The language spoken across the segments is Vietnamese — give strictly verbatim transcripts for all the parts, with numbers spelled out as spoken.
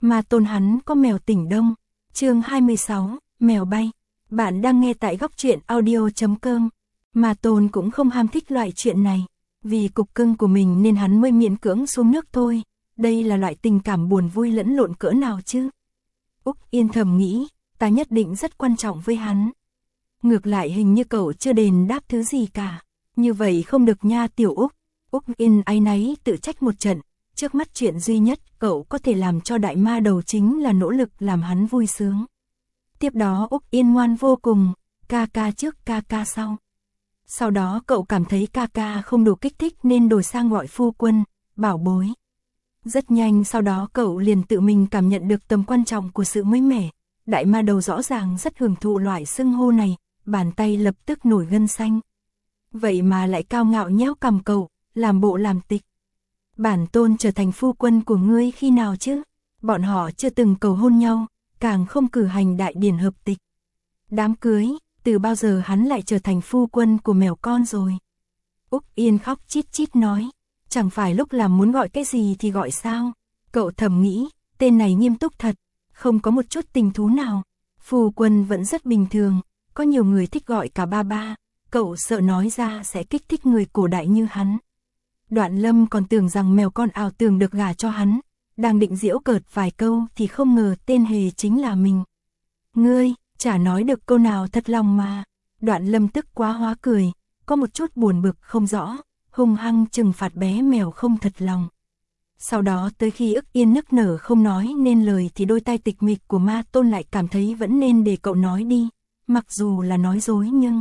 Ma Tôn hắn có mèo tỉnh đông. Chương hai mươi sáu, mèo bay. Bạn đang nghe tại góc truyện audio chấm com. Ma Tôn cũng không ham thích loại chuyện này, vì cục cưng của mình nên hắn mới miễn cưỡng xuống nước thôi. Đây là loại tình cảm buồn vui lẫn lộn cỡ nào chứ? Úc Yên thầm nghĩ, ta nhất định rất quan trọng với hắn. Ngược lại hình như cậu chưa đền đáp thứ gì cả. Như vậy không được nha tiểu Úc. Úc Yên áy náy tự trách một trận. Trước mắt chuyện duy nhất cậu có thể làm cho đại ma đầu chính là nỗ lực làm hắn vui sướng. Tiếp đó Úc Yên ngoan vô cùng, ca ca trước ca ca sau. Sau đó cậu cảm thấy ca ca không đủ kích thích nên đổi sang gọi phu quân, bảo bối. Rất nhanh sau đó cậu liền tự mình cảm nhận được tầm quan trọng của sự mới mẻ. Đại ma đầu rõ ràng rất hưởng thụ loại xưng hô này, bàn tay lập tức nổi gân xanh. Vậy mà lại cao ngạo nhéo cằm cậu, làm bộ làm tịch. Bản tôn trở thành phu quân của ngươi khi nào chứ? Bọn họ chưa từng cầu hôn nhau, càng không cử hành đại điển hợp tịch. Đám cưới, từ bao giờ hắn lại trở thành phu quân của mèo con rồi? Úc Yên khóc chít chít nói, chẳng phải lúc làm muốn gọi cái gì thì gọi sao? Cậu thầm nghĩ, tên này nghiêm túc thật, không có một chút tình thú nào. Phu quân vẫn rất bình thường, có nhiều người thích gọi cả ba ba, cậu sợ nói ra sẽ kích thích người cổ đại như hắn. Đoạn Lâm còn tưởng rằng mèo con ảo tưởng được gả cho hắn, đang định giễu cợt vài câu thì không ngờ tên hề chính là mình. Ngươi, chả nói được câu nào thật lòng mà. Đoạn Lâm tức quá hóa cười, có một chút buồn bực không rõ, hung hăng trừng phạt bé mèo không thật lòng. Sau đó tới khi Ức Yên nức nở không nói nên lời thì đôi tai tịch mịch của Ma Tôn lại cảm thấy vẫn nên để cậu nói đi, mặc dù là nói dối nhưng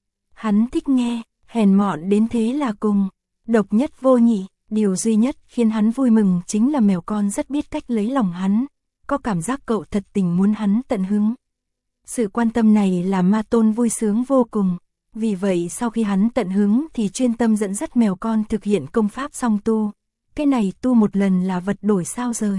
hắn thích nghe, hèn mọn đến thế là cùng. Độc nhất vô nhị, điều duy nhất khiến hắn vui mừng chính là mèo con rất biết cách lấy lòng hắn, có cảm giác cậu thật tình muốn hắn tận hứng. Sự quan tâm này làm Ma Tôn vui sướng vô cùng, vì vậy sau khi hắn tận hứng thì chuyên tâm dẫn dắt mèo con thực hiện công pháp song tu. Cái này tu một lần là vật đổi sao rời.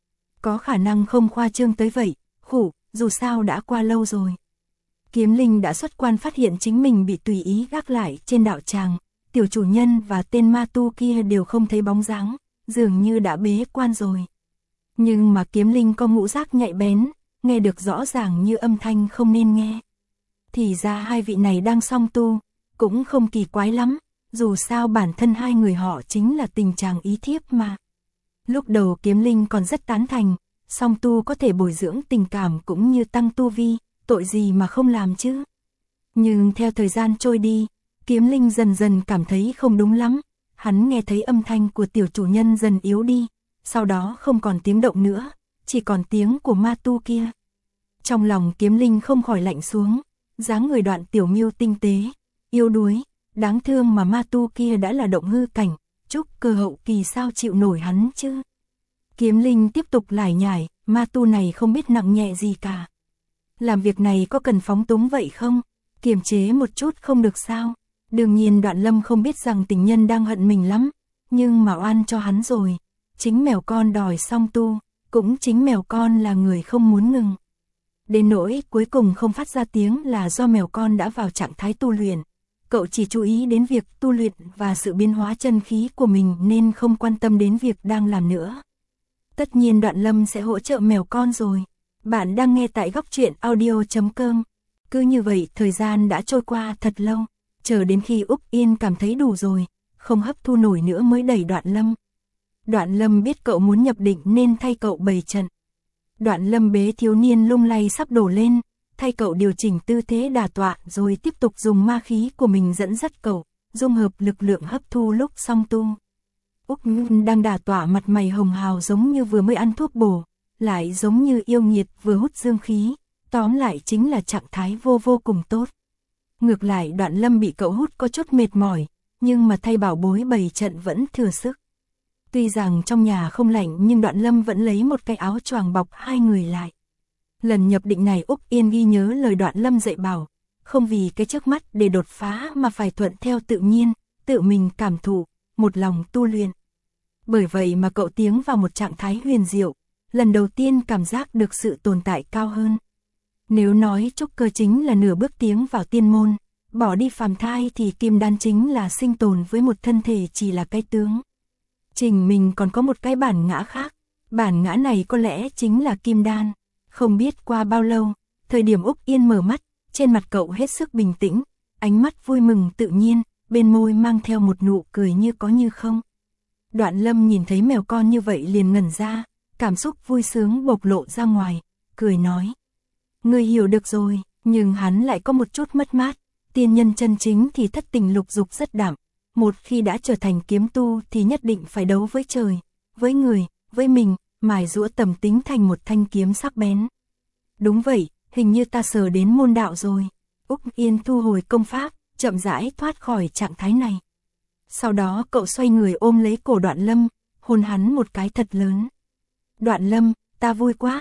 Có khả năng không khoa trương tới vậy, khủ, dù sao đã qua lâu rồi. Kiếm Linh đã xuất quan phát hiện chính mình bị tùy ý gác lại trên đạo tràng. Tiểu chủ nhân và tên ma tu kia đều không thấy bóng dáng, dường như đã bế quan rồi. Nhưng mà Kiếm Linh có ngũ giác nhạy bén, nghe được rõ ràng như âm thanh không nên nghe. Thì ra hai vị này đang song tu, cũng không kỳ quái lắm, dù sao bản thân hai người họ chính là tình chàng ý thiếp mà. Lúc đầu Kiếm Linh còn rất tán thành, song tu có thể bồi dưỡng tình cảm cũng như tăng tu vi, tội gì mà không làm chứ. Nhưng theo thời gian trôi đi, Kiếm Linh dần dần cảm thấy không đúng lắm, hắn nghe thấy âm thanh của tiểu chủ nhân dần yếu đi, sau đó không còn tiếng động nữa, chỉ còn tiếng của ma tu kia. Trong lòng Kiếm Linh không khỏi lạnh xuống, dáng người Đoạn Tiểu Miêu tinh tế, yếu đuối, đáng thương mà ma tu kia đã là động hư cảnh, trúc cơ hậu kỳ sao chịu nổi hắn chứ. Kiếm Linh tiếp tục lải nhải, ma tu này không biết nặng nhẹ gì cả. Làm việc này có cần phóng túng vậy không? Kiềm chế một chút không được sao? Đương nhiên Đoạn Lâm không biết rằng tình nhân đang hận mình lắm, nhưng mà oan cho hắn rồi. Chính mèo con đòi song tu, cũng chính mèo con là người không muốn ngừng. Đến nỗi cuối cùng không phát ra tiếng là do mèo con đã vào trạng thái tu luyện. Cậu chỉ chú ý đến việc tu luyện và sự biến hóa chân khí của mình nên không quan tâm đến việc đang làm nữa. Tất nhiên Đoạn Lâm sẽ hỗ trợ mèo con rồi. Bạn đang nghe tại góc truyện audio chấm com. Cứ như vậy thời gian đã trôi qua thật lâu. Chờ đến khi Úc Yên cảm thấy đủ rồi, không hấp thu nổi nữa mới đẩy Đoạn Lâm. Đoạn Lâm biết cậu muốn nhập định nên thay cậu bày trận. Đoạn Lâm bế thiếu niên lung lay sắp đổ lên, thay cậu điều chỉnh tư thế đả tọa rồi tiếp tục dùng ma khí của mình dẫn dắt cậu, dung hợp lực lượng hấp thu lúc song tu. Úc Yên đang đả tọa mặt mày hồng hào giống như vừa mới ăn thuốc bổ, lại giống như yêu nghiệt vừa hút dương khí, tóm lại chính là trạng thái vô vô cùng tốt. Ngược lại Đoạn Lâm bị cậu hút có chút mệt mỏi, nhưng mà thay bảo bối bày trận vẫn thừa sức. Tuy rằng trong nhà không lạnh nhưng Đoạn Lâm vẫn lấy một cái áo choàng bọc hai người lại. Lần nhập định này Úc Yên ghi nhớ lời Đoạn Lâm dạy bảo, không vì cái trước mắt để đột phá mà phải thuận theo tự nhiên, tự mình cảm thụ, một lòng tu luyện. Bởi vậy mà cậu tiến vào một trạng thái huyền diệu, lần đầu tiên cảm giác được sự tồn tại cao hơn. Nếu nói trúc cơ chính là nửa bước tiến vào tiên môn, bỏ đi phàm thai thì kim đan chính là sinh tồn với một thân thể chỉ là cái tướng. Trình mình còn có một cái bản ngã khác, Bản ngã này có lẽ chính là kim đan. Không biết qua bao lâu, thời điểm Úc Yên mở mắt, trên mặt cậu hết sức bình tĩnh, ánh mắt vui mừng tự nhiên, bên môi mang theo một nụ cười như có như không. Đoạn Lâm nhìn thấy mèo con như vậy liền ngẩn ra, cảm xúc vui sướng bộc lộ ra ngoài, cười nói. Ngươi hiểu được rồi, nhưng hắn lại có một chút mất mát, tiên nhân chân chính thì thất tình lục dục rất đậm, một khi đã trở thành kiếm tu thì nhất định phải đấu với trời, với người, với mình, mài giũa tầm tính thành một thanh kiếm sắc bén. Đúng vậy, hình như ta sờ đến môn đạo rồi. Úc Yên thu hồi công pháp, chậm rãi thoát khỏi trạng thái này. Sau đó cậu xoay người ôm lấy cổ Đoạn Lâm, hôn hắn một cái thật lớn. Đoạn Lâm, ta vui quá.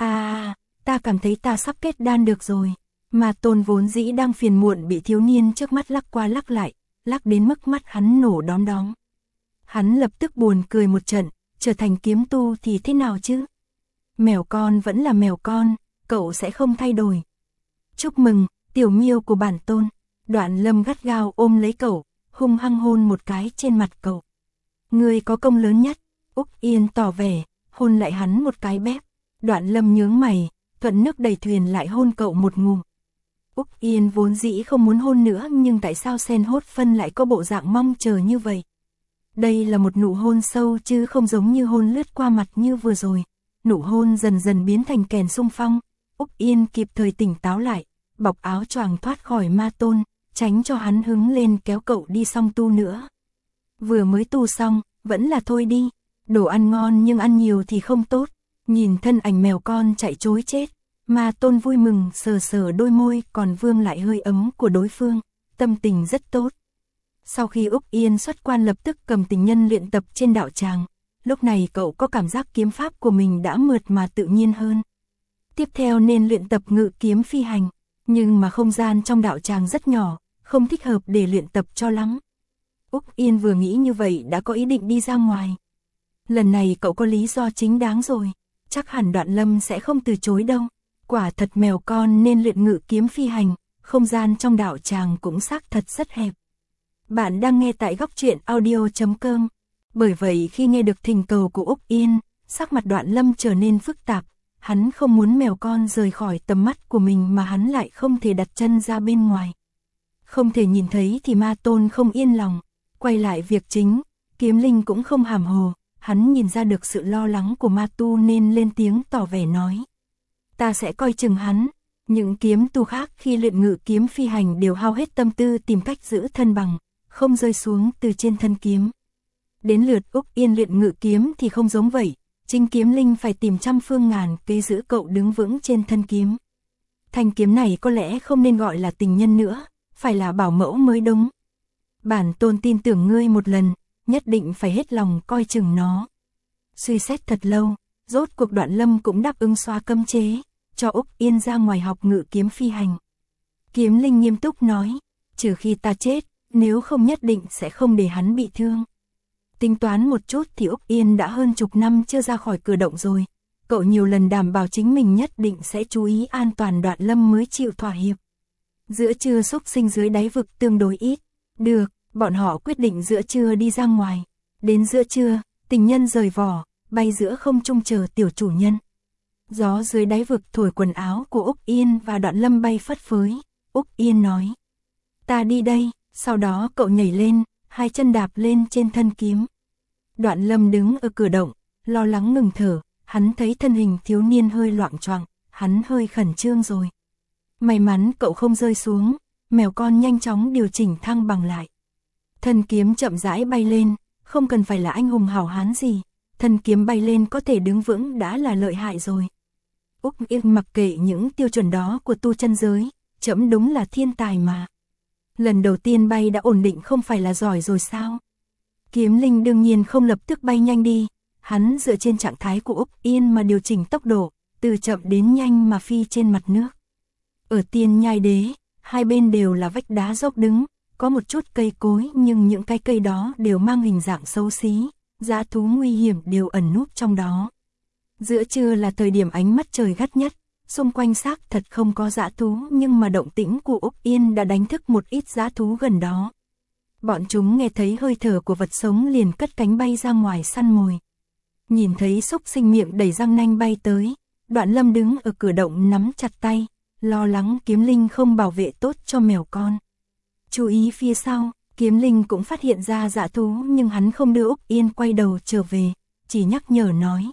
À, ta cảm thấy ta sắp kết đan được rồi. Mà Tôn vốn dĩ đang phiền muộn bị thiếu niên trước mắt lắc qua lắc lại, lắc đến mức mắt hắn nổ đóm đóm. Hắn lập tức buồn cười một trận, trở thành kiếm tu thì thế nào chứ? Mèo con vẫn là mèo con, cậu sẽ không thay đổi. Chúc mừng, tiểu miêu của bản Tôn. Đoạn Lâm gắt gao ôm lấy cậu, hung hăng hôn một cái trên mặt cậu. Ngươi có công lớn nhất. Úc Yên tỏ vẻ, hôn lại hắn một cái bép. Đoạn Lâm nhướng mày, thuận nước đầy thuyền lại hôn cậu một ngụm. Úc Yên vốn dĩ không muốn hôn nữa, nhưng tại sao Sen Hốt Phân lại có bộ dạng mong chờ như vậy? Đây là một nụ hôn sâu chứ không giống như hôn lướt qua mặt như vừa rồi. Nụ hôn dần dần biến thành kèn xung phong. Úc Yên kịp thời tỉnh táo lại, bọc áo choàng thoát khỏi Ma Tôn, tránh cho hắn hứng lên kéo cậu đi xong tu nữa. Vừa mới tu xong, vẫn là thôi đi. Đồ ăn ngon nhưng ăn nhiều thì không tốt. Nhìn thân ảnh mèo con chạy trối chết, Ma Tôn vui mừng sờ sờ đôi môi còn vương lại hơi ấm của đối phương, tâm tình rất tốt. Sau khi Úc Yên xuất quan lập tức cầm tình nhân luyện tập trên đạo tràng, lúc này cậu có cảm giác kiếm pháp của mình đã mượt mà tự nhiên hơn. Tiếp theo nên luyện tập ngự kiếm phi hành, nhưng mà không gian trong đạo tràng rất nhỏ, không thích hợp để luyện tập cho lắm. Úc Yên vừa nghĩ như vậy đã có ý định đi ra ngoài. Lần này cậu có lý do chính đáng rồi, chắc hẳn Đoạn Lâm sẽ không từ chối đâu. Quả thật mèo con nên luyện ngự kiếm phi hành, không gian trong đạo tràng cũng xác thật rất hẹp. Bạn đang nghe tại góc truyện audio chấm com. Bởi vậy khi nghe được thỉnh cầu của Úc Yên, sắc mặt Đoạn Lâm trở nên phức tạp. Hắn không muốn mèo con rời khỏi tầm mắt của mình mà hắn lại không thể đặt chân ra bên ngoài. Không thể nhìn thấy thì Ma Tôn không yên lòng. Quay lại việc chính, Kiếm Linh cũng không hàm hồ. Hắn nhìn ra được sự lo lắng của Ma Tu nên lên tiếng tỏ vẻ nói. Ta sẽ coi chừng hắn. Những kiếm tu khác khi luyện ngự kiếm phi hành đều hao hết tâm tư tìm cách giữ thân bằng, không rơi xuống từ trên thân kiếm. Đến lượt Úc Yên luyện ngự kiếm thì không giống vậy, chính Kiếm Linh phải tìm trăm phương ngàn kế giữ cậu đứng vững trên thân kiếm. Thanh kiếm này có lẽ không nên gọi là tình nhân nữa, phải là bảo mẫu mới đúng. Bản Tôn tin tưởng ngươi một lần, nhất định phải hết lòng coi chừng nó. Suy xét thật lâu, rốt cuộc Đoạn Lâm cũng đáp ứng xóa cấm chế, cho Úc Yên ra ngoài học ngự kiếm phi hành. Kiếm Linh nghiêm túc nói, trừ khi ta chết, nếu không nhất định sẽ không để hắn bị thương. Tính toán một chút thì Úc Yên đã hơn chục năm chưa ra khỏi cửa động rồi. Cậu nhiều lần đảm bảo chính mình nhất định sẽ chú ý an toàn, Đoạn Lâm mới chịu thỏa hiệp. Giữa trưa xúc sinh dưới đáy vực tương đối ít. Được, bọn họ quyết định giữa trưa đi ra ngoài. Đến giữa trưa, tình nhân rời vỏ, bay giữa không trung chờ tiểu chủ nhân. Gió dưới đáy vực thổi quần áo của Úc Yên và Đoạn Lâm bay phất phới. Úc Yên nói, ta đi đây. Sau đó cậu nhảy lên, hai chân đạp lên trên thân kiếm. Đoạn Lâm đứng ở cửa động, lo lắng ngừng thở. Hắn thấy thân hình thiếu niên hơi loạng choạng, hắn hơi khẩn trương rồi. May mắn cậu không rơi xuống, mèo con nhanh chóng điều chỉnh thăng bằng lại. Thân kiếm chậm rãi bay lên, không cần phải là anh hùng hảo hán gì. Thân kiếm bay lên có thể đứng vững đã là lợi hại rồi. Úc Yên mặc kệ những tiêu chuẩn đó của tu chân giới, trẫm đúng là thiên tài mà. Lần đầu tiên bay đã ổn định không phải là giỏi rồi sao? Kiếm Linh đương nhiên không lập tức bay nhanh đi, hắn dựa trên trạng thái của Úc Yên mà điều chỉnh tốc độ, từ chậm đến nhanh mà phi trên mặt nước. Ở Tiên Nhai Đế, hai bên đều là vách đá dốc đứng, có một chút cây cối nhưng những cái cây đó đều mang hình dạng xấu xí, dã thú nguy hiểm đều ẩn núp trong đó. Giữa trưa là thời điểm ánh mắt trời gắt nhất, xung quanh xác thật không có dã thú nhưng mà động tĩnh của Úc Yên đã đánh thức một ít dã thú gần đó. Bọn chúng nghe thấy hơi thở của vật sống liền cất cánh bay ra ngoài săn mồi. Nhìn thấy xúc sinh miệng đầy răng nanh bay tới, Đoạn Lâm đứng ở cửa động nắm chặt tay, lo lắng Kiếm Linh không bảo vệ tốt cho mèo con. Chú ý phía sau, Kiếm Linh cũng phát hiện ra dã thú nhưng hắn không đưa Úc Yên quay đầu trở về, chỉ nhắc nhở nói.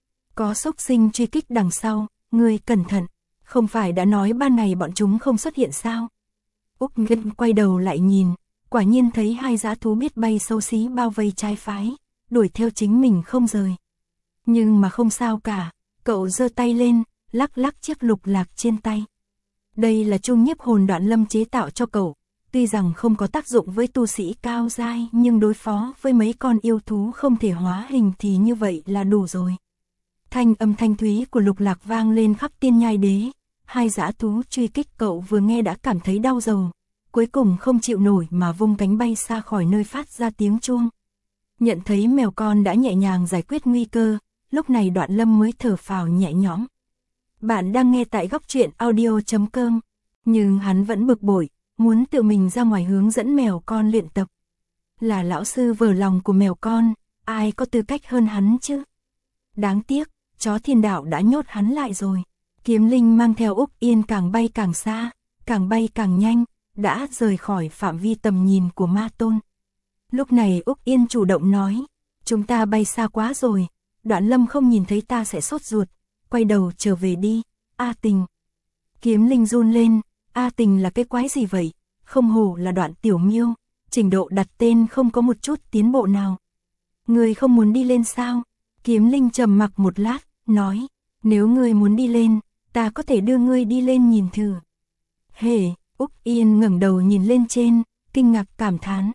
Có xúc sinh truy kích đằng sau, ngươi cẩn thận, không phải đã nói ban ngày bọn chúng không xuất hiện sao? Úc Yên quay đầu lại nhìn, quả nhiên thấy hai dã thú biết bay xấu xí bao vây trái phái, đuổi theo chính mình không rời. Nhưng mà không sao cả, cậu giơ tay lên, lắc lắc chiếc lục lạc trên tay. Đây là trung nhiếp hồn Đoạn Lâm chế tạo cho cậu, tuy rằng không có tác dụng với tu sĩ cao giai nhưng đối phó với mấy con yêu thú không thể hóa hình thì như vậy là đủ rồi. Thanh âm thanh thúy của lục lạc vang lên khắp Tiên Nhai Đế, hai dã thú truy kích cậu vừa nghe đã cảm thấy đau rầu, cuối cùng không chịu nổi mà vung cánh bay xa khỏi nơi phát ra tiếng chuông. Nhận thấy mèo con đã nhẹ nhàng giải quyết nguy cơ, lúc này Đoạn Lâm mới thở phào nhẹ nhõm. Bạn đang nghe tại góc truyện audio chấm com, nhưng hắn vẫn bực bội, muốn tự mình ra ngoài hướng dẫn mèo con luyện tập. Là lão sư vờ lòng của mèo con, ai có tư cách hơn hắn chứ? Đáng tiếc, chó thiên đạo đã nhốt hắn lại rồi. Kiếm Linh mang theo Úc Yên càng bay càng xa, càng bay càng nhanh, đã rời khỏi phạm vi tầm nhìn của Ma Tôn. Lúc này Úc Yên chủ động nói, chúng ta bay xa quá rồi, Đoạn Lâm không nhìn thấy ta sẽ sốt ruột, quay đầu trở về đi, A Tình. Kiếm Linh run lên, A Tình là cái quái gì vậy, không hổ là Đoạn tiểu miêu, trình độ đặt tên không có một chút tiến bộ nào. Ngươi không muốn đi lên sao? Kiếm Linh trầm mặc một lát, nói, nếu ngươi muốn đi lên, ta có thể đưa ngươi đi lên nhìn thử. Hề, Úc Yên ngẩng đầu nhìn lên trên, kinh ngạc cảm thán.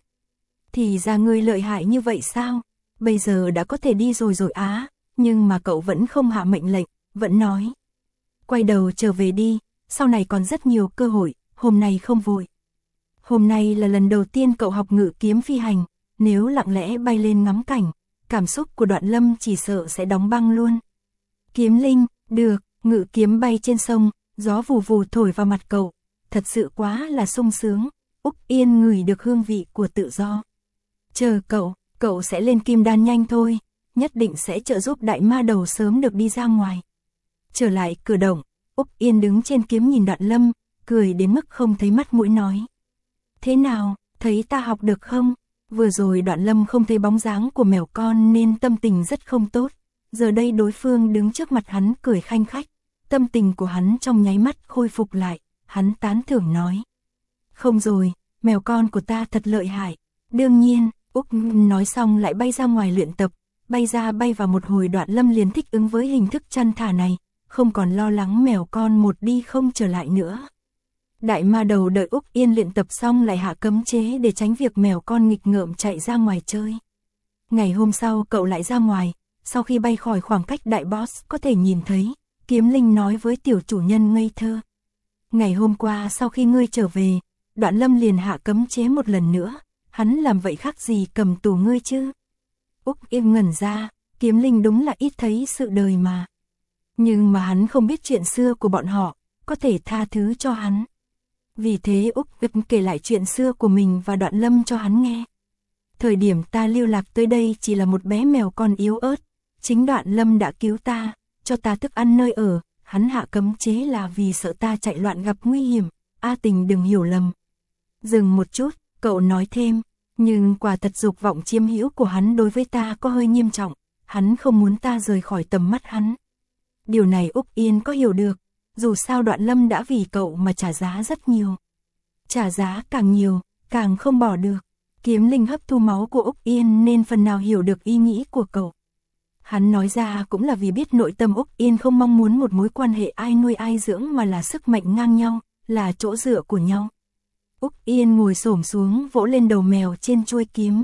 Thì ra ngươi lợi hại như vậy sao? Bây giờ đã có thể đi rồi rồi á, nhưng mà cậu vẫn không hạ mệnh lệnh, vẫn nói. Quay đầu trở về đi, sau này còn rất nhiều cơ hội, hôm nay không vội. Hôm nay là lần đầu tiên cậu học ngự kiếm phi hành, nếu lặng lẽ bay lên ngắm cảnh, cảm xúc của Đoạn Lâm chỉ sợ sẽ đóng băng luôn. Kiếm Linh, được, ngự kiếm bay trên sông, gió vù vù thổi vào mặt cậu, thật sự quá là sung sướng, Úc Yên ngửi được hương vị của tự do. Chờ cậu, cậu sẽ lên kim đan nhanh thôi, nhất định sẽ trợ giúp đại ma đầu sớm được đi ra ngoài. Trở lại cửa động, Úc Yên đứng trên kiếm nhìn Đoạn Lâm, cười đến mức không thấy mắt mũi nói. Thế nào, thấy ta học được không? Vừa rồi Đoạn Lâm không thấy bóng dáng của mèo con nên tâm tình rất không tốt. Giờ đây đối phương đứng trước mặt hắn cười khanh khách. Tâm tình của hắn trong nháy mắt khôi phục lại. Hắn tán thưởng nói. Không rồi, mèo con của ta thật lợi hại. Đương nhiên, Úc nói xong lại bay ra ngoài luyện tập. Bay ra bay vào một hồi Đoạn Lâm liền thích ứng với hình thức chăn thả này. Không còn lo lắng mèo con một đi không trở lại nữa. Đại ma đầu đợi Úc Yên luyện tập xong lại hạ cấm chế để tránh việc mèo con nghịch ngợm chạy ra ngoài chơi. Ngày hôm sau cậu lại ra ngoài, sau khi bay khỏi khoảng cách đại boss có thể nhìn thấy, Kiếm Linh nói với tiểu chủ nhân ngây thơ. Ngày hôm qua sau khi ngươi trở về, Đoạn Lâm liền hạ cấm chế một lần nữa, hắn làm vậy khác gì cầm tù ngươi chứ? Úc Yên ngẩn ra, Kiếm Linh đúng là ít thấy sự đời mà. Nhưng mà hắn không biết chuyện xưa của bọn họ, có thể tha thứ cho hắn. Vì thế Úc Yên kể lại chuyện xưa của mình và Đoạn Lâm cho hắn nghe. Thời điểm ta lưu lạc tới đây chỉ là một bé mèo con yếu ớt, chính Đoạn Lâm đã cứu ta, cho ta thức ăn nơi ở, hắn hạ cấm chế là vì sợ ta chạy loạn gặp nguy hiểm, A Tình đừng hiểu lầm. Dừng một chút, cậu nói thêm, nhưng quả thật dục vọng chiếm hữu của hắn đối với ta có hơi nghiêm trọng, hắn không muốn ta rời khỏi tầm mắt hắn. Điều này Úc Yên có hiểu được, dù sao Đoạn Lâm đã vì cậu mà trả giá rất nhiều. Trả giá càng nhiều, càng không bỏ được. Kiếm Linh hấp thu máu của Úc Yên nên phần nào hiểu được ý nghĩ của cậu. Hắn nói ra cũng là vì biết nội tâm Úc Yên không mong muốn một mối quan hệ ai nuôi ai dưỡng mà là sức mạnh ngang nhau, là chỗ dựa của nhau. Úc Yên ngồi xổm xuống vỗ lên đầu mèo trên chuôi kiếm.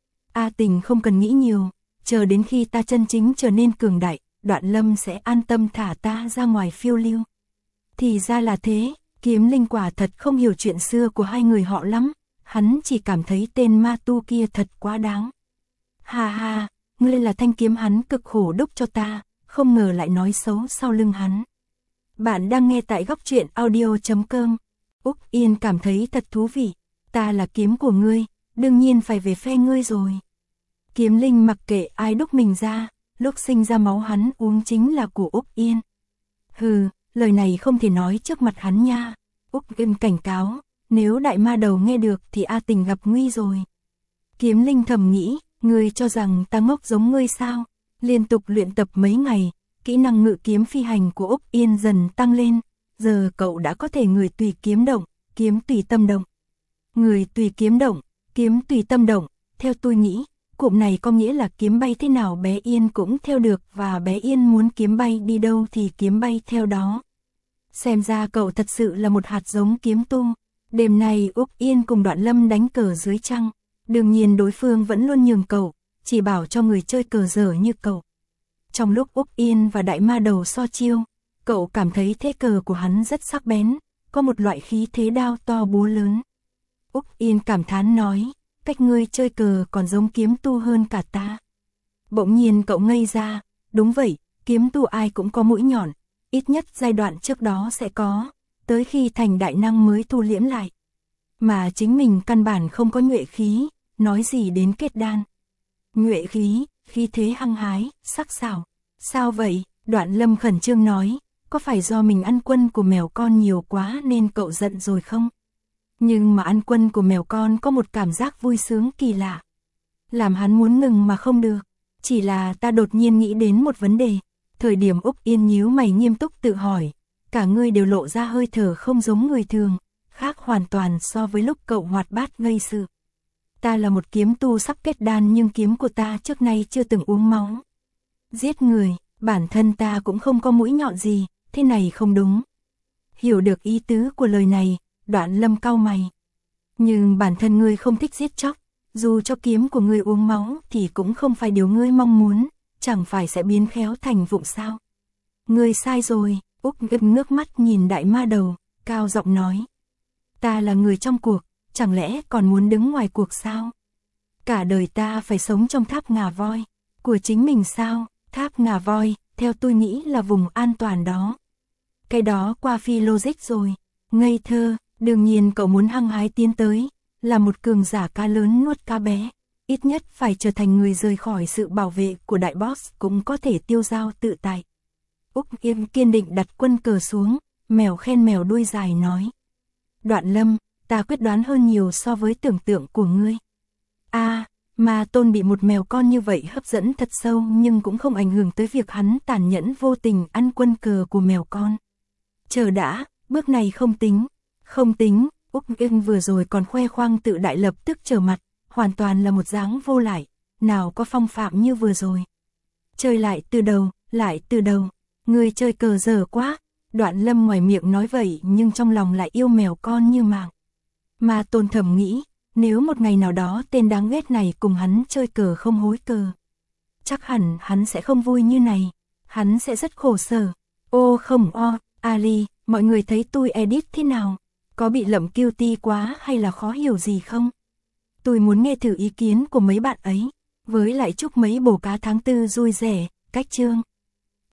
A Tình không cần nghĩ nhiều, chờ đến khi ta chân chính trở nên cường đại, Đoạn Lâm sẽ an tâm thả ta ra ngoài phiêu lưu. Thì ra là thế, Kiếm Linh quả thật không hiểu chuyện xưa của hai người họ lắm, hắn chỉ cảm thấy tên ma tu kia thật quá đáng. Hà hà, ngươi là thanh kiếm hắn cực khổ đúc cho ta, không ngờ lại nói xấu sau lưng hắn. Bạn đang nghe tại góc truyện audio chấm com. Úc Yên cảm thấy thật thú vị, ta là kiếm của ngươi, đương nhiên phải về phe ngươi rồi. Kiếm Linh mặc kệ ai đúc mình ra, lúc sinh ra máu hắn uống chính là của Úc Yên. Hừ, lời này không thể nói trước mặt hắn nha. Úc Yên cảnh cáo, nếu đại ma đầu nghe được thì A Tình gặp nguy rồi. Kiếm Linh thầm nghĩ, ngươi cho rằng ta ngốc giống ngươi sao? Liên tục luyện tập mấy ngày, kỹ năng ngự kiếm phi hành của Úc Yên dần tăng lên, giờ cậu đã có thể người tùy kiếm động, kiếm tùy tâm động. Người tùy kiếm động, kiếm tùy tâm động, theo tôi nghĩ, cụm này có nghĩa là kiếm bay thế nào bé Yên cũng theo được và bé Yên muốn kiếm bay đi đâu thì kiếm bay theo đó. Xem ra cậu thật sự là một hạt giống kiếm tu. Đêm nay Úc Yên cùng Đoạn Lâm đánh cờ dưới trăng, đương nhiên đối phương vẫn luôn nhường cậu, chỉ bảo cho người chơi cờ dở như cậu. Trong lúc Úc Yên và đại ma đầu so chiêu, cậu cảm thấy thế cờ của hắn rất sắc bén, có một loại khí thế đao to búa lớn. Úc Yên cảm thán nói, cách ngươi chơi cờ còn giống kiếm tu hơn cả ta. Bỗng nhiên cậu ngây ra, đúng vậy, kiếm tu ai cũng có mũi nhọn, ít nhất giai đoạn trước đó sẽ có, tới khi thành đại năng mới thu liễm lại. Mà chính mình căn bản không có nhuệ khí, nói gì đến kết đan. Nhuệ khí, khí thế hăng hái, sắc sảo. Sao vậy? Đoạn Lâm khẩn trương nói, có phải do mình ăn quân của mèo con nhiều quá nên cậu giận rồi không? Nhưng mà ăn quân của mèo con có một cảm giác vui sướng kỳ lạ. Làm hắn muốn ngừng mà không được. Chỉ là ta đột nhiên nghĩ đến một vấn đề. Thời điểm Úc Yên nhíu mày nghiêm túc tự hỏi. Cả ngươi đều lộ ra hơi thở không giống người thường. Khác hoàn toàn so với lúc cậu hoạt bát gây sự. Ta là một kiếm tu sắp kết đan nhưng kiếm của ta trước nay chưa từng uống máu. Giết người, bản thân ta cũng không có mũi nhọn gì, thế này không đúng. Hiểu được ý tứ của lời này, Đoạn Lâm cau mày. Nhưng bản thân ngươi không thích giết chóc, dù cho kiếm của ngươi uống máu thì cũng không phải điều ngươi mong muốn, chẳng phải sẽ biến khéo thành vụng sao. Ngươi sai rồi, Úc gật nước mắt nhìn đại ma đầu, cao giọng nói. Ta là người trong cuộc, chẳng lẽ còn muốn đứng ngoài cuộc sao? Cả đời ta phải sống trong tháp ngà voi, của chính mình sao? Tháp ngà voi, theo tôi nghĩ là vùng an toàn đó. Cái đó qua phi logic rồi, ngây thơ, đương nhiên cậu muốn hăng hái tiến tới, là một cường giả cá lớn nuốt cá bé, ít nhất phải trở thành người rời khỏi sự bảo vệ của đại boss cũng có thể tiêu dao tự tại. Úc Yên kiên định đặt quân cờ xuống, mèo khen mèo đuôi dài nói. Đoạn Lâm, ta quyết đoán hơn nhiều so với tưởng tượng của ngươi. À, mà Tôn bị một mèo con như vậy hấp dẫn thật sâu nhưng cũng không ảnh hưởng tới việc hắn tàn nhẫn vô tình ăn quân cờ của mèo con. Chờ đã, bước này không tính. Không tính, Úc Yên vừa rồi còn khoe khoang tự đại lập tức trở mặt, hoàn toàn là một dáng vô lại, nào có phong phạm như vừa rồi. Chơi lại từ đầu, lại từ đầu, người chơi cờ dở quá. Đoạn Lâm ngoài miệng nói vậy nhưng trong lòng lại yêu mèo con như mạng. Mà Tôn thầm nghĩ, nếu một ngày nào đó tên đáng ghét này cùng hắn chơi cờ không hối cờ, chắc hẳn hắn sẽ không vui như này, hắn sẽ rất khổ sở. Ô không o, Ali, mọi người thấy tôi edit thế nào? Có bị lậm guilty quá hay là khó hiểu gì không? Tôi muốn nghe thử ý kiến của mấy bạn ấy, với lại chúc mấy bồ cá tháng tư vui vẻ, cách chương.